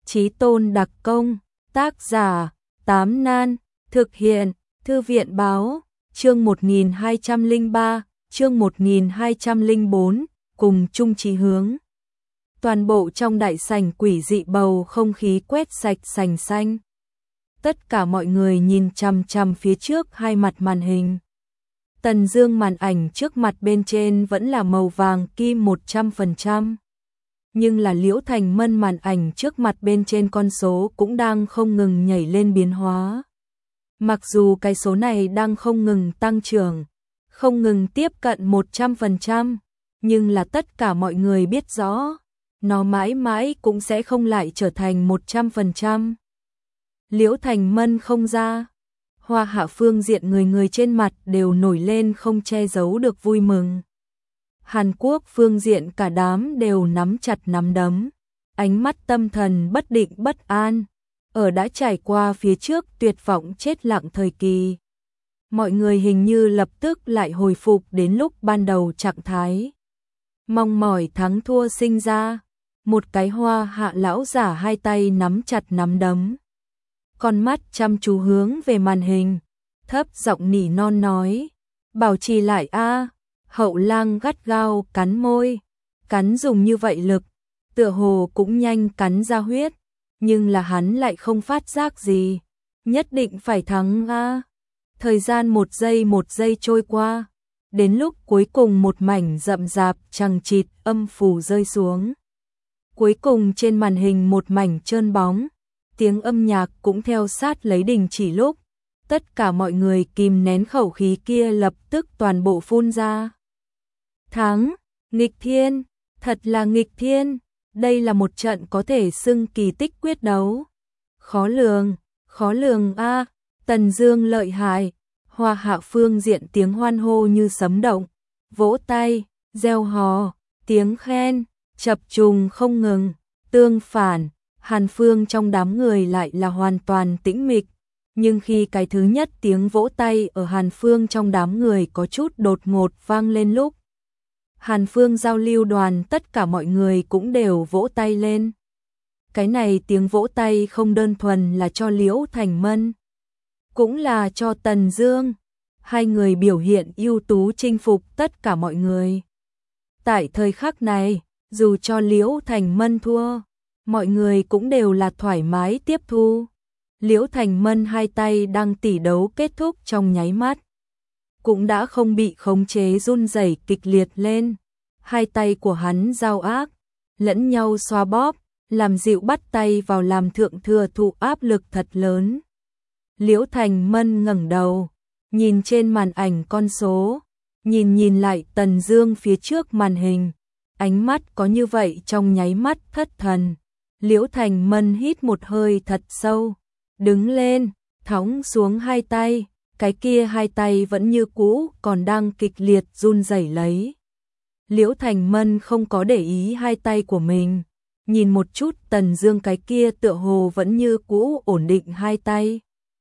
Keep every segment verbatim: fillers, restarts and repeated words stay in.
Chí tôn đặc công, tác giả, Tám Nan, thực hiện, Thư viện báo, chương một nghìn hai trăm lẻ ba, chương một nghìn hai trăm lẻ bốn, cùng chung chí hướng. Toàn bộ trong đại sảnh quỷ dị bầu không khí quét sạch sành xanh. Tất cả mọi người nhìn chằm chằm phía trước hai mặt màn hình. Tần Dương màn ảnh trước mặt bên trên vẫn là màu vàng kim một trăm phần trăm. Nhưng là Liễu Thành Mân màn ảnh trước mặt bên trên con số cũng đang không ngừng nhảy lên biến hóa. Mặc dù cái số này đang không ngừng tăng trưởng, không ngừng tiếp cận một trăm phần trăm, nhưng là tất cả mọi người biết rõ, nó mãi mãi cũng sẽ không lại trở thành một trăm phần trăm. Liễu Thành Mân không ra, Hoa Hạ phương diện người người trên mặt đều nổi lên không che giấu được vui mừng. Hàn Quốc phương diện cả đám đều nắm chặt nắm đấm, ánh mắt tâm thần bất định bất an, ở đã trải qua phía trước tuyệt vọng chết lặng thời kỳ. Mọi người hình như lập tức lại hồi phục đến lúc ban đầu trạng thái. Mong mỏi thắng thua sinh ra, một cái Hoa Hạ lão giả hai tay nắm chặt nắm đấm. Con mắt chăm chú hướng về màn hình, thấp giọng nỉ non nói, bảo trì lại a. Hậu Lang gắt gao cắn môi, cắn dùng như vậy lực, tựa hồ cũng nhanh cắn ra huyết, nhưng là hắn lại không phát giác gì, nhất định phải thắng a. Thời gian một giây một giây trôi qua, đến lúc cuối cùng một mảnh rậm rạp chằng chịt âm phủ rơi xuống. Cuối cùng trên màn hình một mảnh trơn bóng, tiếng âm nhạc cũng theo sát lấy đình chỉ lúc, tất cả mọi người kìm nén khẩu khí kia lập tức toàn bộ phun ra. Thắng, nghịch thiên, thật là nghịch thiên, đây là một trận có thể xưng kỳ tích quyết đấu. Khó lường, khó lường a, Tần Dương lợi hại. Hoa Hạ phương diện tiếng hoan hô như sấm động, vỗ tay, reo hò, tiếng khen, chập trùng không ngừng. Tương phản, Hàn phương trong đám người lại là hoàn toàn tĩnh mịch, nhưng khi cái thứ nhất tiếng vỗ tay ở Hàn phương trong đám người có chút đột ngột vang lên lúc, Hàn phương giao lưu đoàn tất cả mọi người cũng đều vỗ tay lên. Cái này tiếng vỗ tay không đơn thuần là cho Liễu Thành Mân, cũng là cho Tần Dương. Hai người biểu hiện ưu tú chinh phục tất cả mọi người. Tại thời khắc này, dù cho Liễu Thành Mân thua, mọi người cũng đều là thoải mái tiếp thu. Liễu Thành Mân hai tay đang tỷ đấu kết thúc trong nháy mắt, cũng đã không bị khống chế run rẩy kịch liệt lên. Hai tay của hắn giao ác, lẫn nhau xoa bóp, làm dịu bắt tay vào làm thượng thừa thụ áp lực thật lớn. Liễu Thành Mân ngẩng đầu, nhìn trên màn ảnh con số, nhìn nhìn lại Tần Dương phía trước màn hình, ánh mắt có như vậy trong nháy mắt thất thần. Liễu Thành Mân hít một hơi thật sâu, đứng lên, thõng xuống hai tay, cái kia hai tay vẫn như cũ còn đang kịch liệt run rẩy lấy. Liễu Thành Mân không có để ý hai tay của mình, nhìn một chút Tần Dương cái kia tựa hồ vẫn như cũ ổn định hai tay.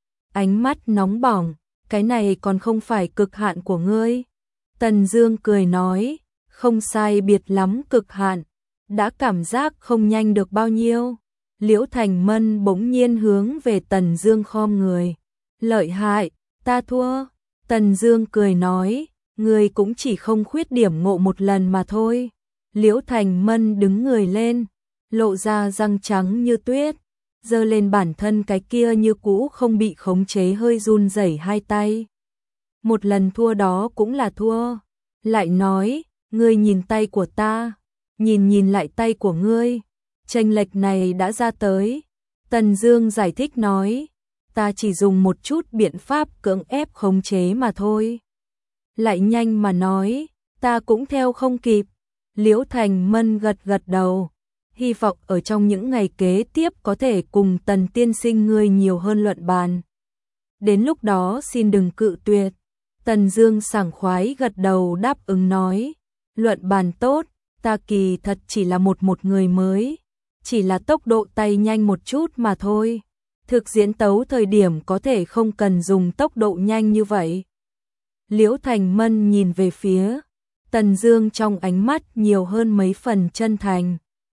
Ánh mắt nóng bỏng, cái này còn không phải cực hạn của ngươi. Tần Dương cười nói, không sai biệt lắm cực hạn, đã cảm giác không nhanh được bao nhiêu. Liễu Thành Mân bỗng nhiên hướng về Tần Dương khom người, lợi hại, ta thua. Tần Dương cười nói, ngươi cũng chỉ không khuyết điểm ngộ một lần mà thôi. Liễu Thành Mân đứng người lên, lộ ra răng trắng như tuyết, giơ lên bản thân cái kia như cũ không bị khống chế hơi run rẩy hai tay. Một lần thua đó cũng là thua. Lại nói, ngươi nhìn tay của ta, nhìn nhìn lại tay của ngươi, chênh lệch này đã ra tới. Tần Dương giải thích nói, ta chỉ dùng một chút biện pháp cưỡng ép khống chế mà thôi. Lại nhanh mà nói, ta cũng theo không kịp. Liễu Thành Mân gật gật đầu, hy vọng ở trong những ngày kế tiếp có thể cùng Tần tiên sinh ngươi nhiều hơn luận bàn. Đến lúc đó xin đừng cự tuyệt. Tần Dương sảng khoái gật đầu đáp ứng nói, luận bàn tốt, ta kỳ thật chỉ là một một người mới, chỉ là tốc độ tay nhanh một chút mà thôi. Thực diễn tấu thời điểm có thể không cần dùng tốc độ nhanh như vậy. Liễu Thành Mân nhìn về phía Tần Dương trong ánh mắt nhiều hơn mấy phần chân thành,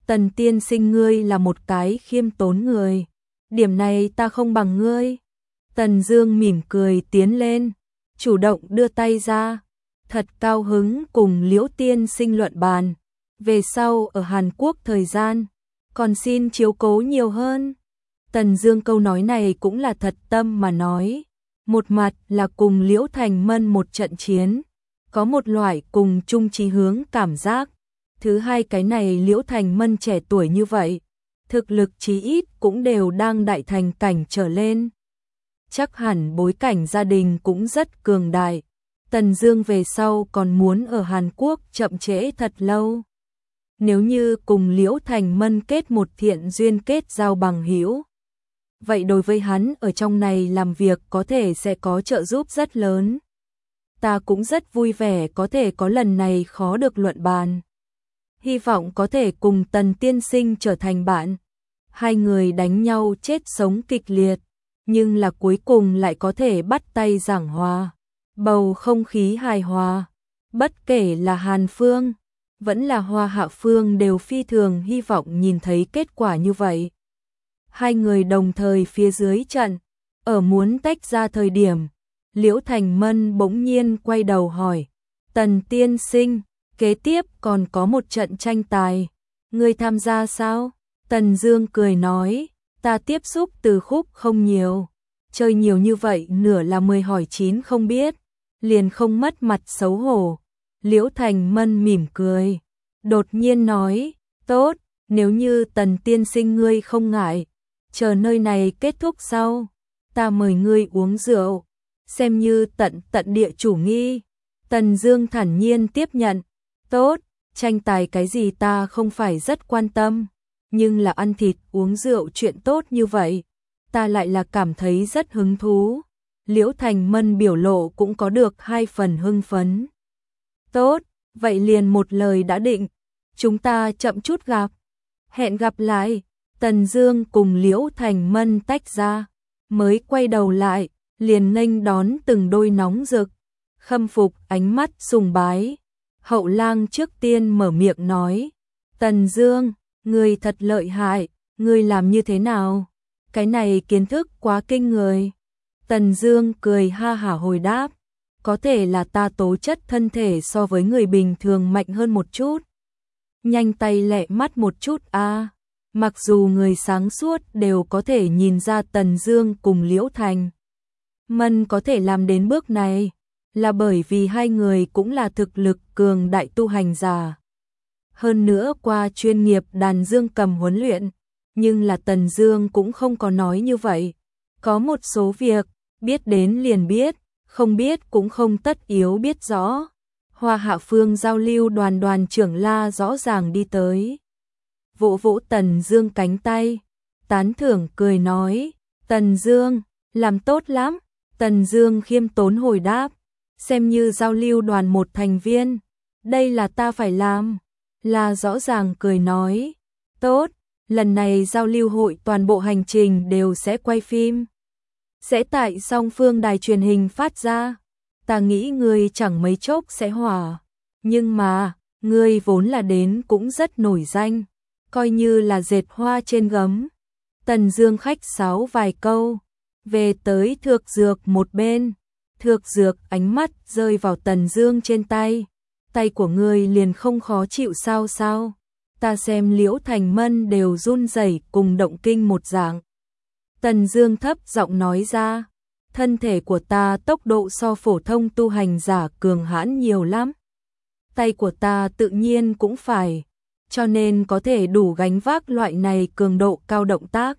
Tần tiên sinh ngươi là một cái khiêm tốn người, điểm này ta không bằng ngươi. Tần Dương mỉm cười tiến lên, chủ động đưa tay ra, thật cao hứng cùng Liễu tiên sinh luận bàn, về sau ở Hàn Quốc thời gian, còn xin chiếu cố nhiều hơn. Tần Dương câu nói này cũng là thật tâm mà nói, một mặt là cùng Liễu Thành Mân một trận chiến, có một loại cùng chung chí hướng cảm giác. Thứ hai, cái này Liễu Thành Mân trẻ tuổi như vậy, thực lực chí ít cũng đều đang đại thành cảnh trở lên. Chắc hẳn bối cảnh gia đình cũng rất cường đại. Tần Dương về sau còn muốn ở Hàn Quốc chậm trễ thật lâu. Nếu như cùng Liễu Thành Mân kết một thiện duyên kết giao bằng hữu, vậy đối với hắn ở trong này làm việc có thể sẽ có trợ giúp rất lớn. Ta cũng rất vui vẻ có thể có lần này khó được luận bàn. Hy vọng có thể cùng Tần tiên sinh trở thành bạn. Hai người đánh nhau chết sống kịch liệt, nhưng là cuối cùng lại có thể bắt tay giảng hòa. Bầu không khí hài hòa, bất kể là Hàn Phương, vẫn là Hoa Hạ Phương đều phi thường hy vọng nhìn thấy kết quả như vậy. Hai người đồng thời phía dưới trận, ở muốn tách ra thời điểm, Liễu Thành Mân bỗng nhiên quay đầu hỏi, Tần tiên sinh, kế tiếp còn có một trận tranh tài, ngươi tham gia sao? Tần Dương cười nói, ta tiếp xúc từ khúc không nhiều, chơi nhiều như vậy nửa là mười hỏi chín không biết, liền không mất mặt xấu hổ. Liễu Thành Mân mỉm cười, đột nhiên nói, tốt, nếu như Tần tiên sinh ngươi không ngại, chờ nơi này kết thúc sau, ta mời ngươi uống rượu, xem như tận tận địa chủ nghi. Tần Dương thản nhiên tiếp nhận, tốt, tranh tài cái gì ta không phải rất quan tâm, nhưng là ăn thịt uống rượu chuyện tốt như vậy, ta lại là cảm thấy rất hứng thú. Liễu Thành Mân biểu lộ cũng có được hai phần hưng phấn. Tốt, vậy liền một lời đã định, chúng ta chậm chút gặp. Hẹn gặp lại. Tần Dương cùng Liễu Thành Mân tách ra, mới quay đầu lại, liền nghênh đón từng đôi nóng rực, khâm phục ánh mắt sùng bái. Hậu Lang trước tiên mở miệng nói, Tần Dương, ngươi thật lợi hại, ngươi làm như thế nào? Cái này kiến thức quá kinh người. Tần Dương cười ha hả hồi đáp, có thể là ta tố chất thân thể so với người bình thường mạnh hơn một chút. Nhanh tay lẹ mắt một chút a. À. Mặc dù người sáng suốt đều có thể nhìn ra Tần Dương cùng Liễu Thành Mân có thể làm đến bước này, là bởi vì hai người cũng là thực lực cường đại tu hành giả. Hơn nữa qua chuyên nghiệp đàn dương cầm huấn luyện, nhưng là Tần Dương cũng không có nói như vậy. Có một số việc, biết đến liền biết, không biết cũng không tất yếu biết rõ. Hoa Hạ Phương giao lưu đoàn đoàn trưởng La rõ ràng đi tới, vỗ vỗ Tần Dương cánh tay, tán thưởng cười nói, Tần Dương, làm tốt lắm. Tần Dương khiêm tốn hồi đáp, xem như giao lưu đoàn một thành viên, đây là ta phải làm. La rõ ràng cười nói, tốt, lần này giao lưu hội toàn bộ hành trình đều sẽ quay phim, sẽ tại song phương đài truyền hình phát ra. Ta nghĩ ngươi chẳng mấy chốc sẽ hỏa, nhưng mà, ngươi vốn là đến cũng rất nổi danh, coi như là dệt hoa trên gấm. Tần Dương khách sáo vài câu, về tới Thược Dược một bên. Thược Dược ánh mắt rơi vào Tần Dương trên tay, tay của ngươi liền không khó chịu sao sao? Ta xem Liễu Thành Mân đều run rẩy cùng động kinh một dạng. Tần Dương thấp giọng nói ra, thân thể của ta tốc độ so phổ thông tu hành giả cường hãn nhiều lắm. Tay của ta tự nhiên cũng phải, cho nên có thể đủ gánh vác loại này cường độ cao động tác.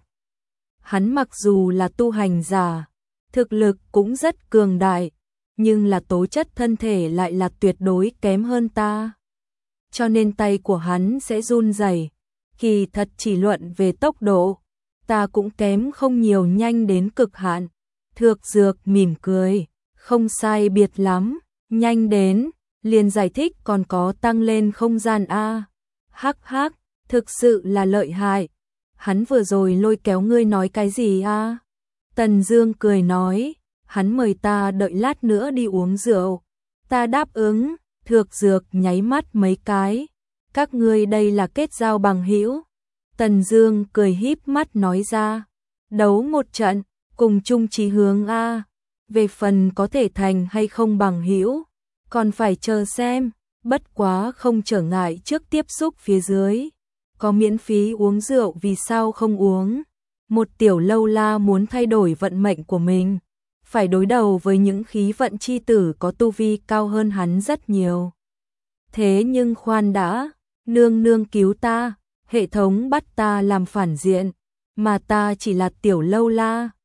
Hắn mặc dù là tu hành giả, thực lực cũng rất cường đại, nhưng là tố chất thân thể lại là tuyệt đối kém hơn ta. Cho nên tay của hắn sẽ run rẩy. Kỳ thật chỉ luận về tốc độ, ta cũng kém không nhiều, nhanh đến cực hạn. Thược Dược mỉm cười, không sai biệt lắm, nhanh đến, liền giải thích còn có tăng lên không gian a. Hắc hắc, thực sự là lợi hại. Hắn vừa rồi lôi kéo ngươi nói cái gì a? Tần Dương cười nói, hắn mời ta đợi lát nữa đi uống rượu. Ta đáp ứng. Thược Dược nháy mắt mấy cái, các ngươi đây là kết giao bằng hữu. Tần Dương cười híp mắt nói ra, đấu một trận, cùng chung chí hướng a, về phần có thể thành hay không bằng hữu, còn phải chờ xem, bất quá không trở ngại trước tiếp xúc phía dưới. Có miễn phí uống rượu vì sao không uống? Một tiểu lâu la muốn thay đổi vận mệnh của mình, phải đối đầu với những khí vận chi tử có tu vi cao hơn hắn rất nhiều. Thế nhưng khoan đã, nương nương cứu ta, hệ thống bắt ta làm phản diện, mà ta chỉ là tiểu lâu la,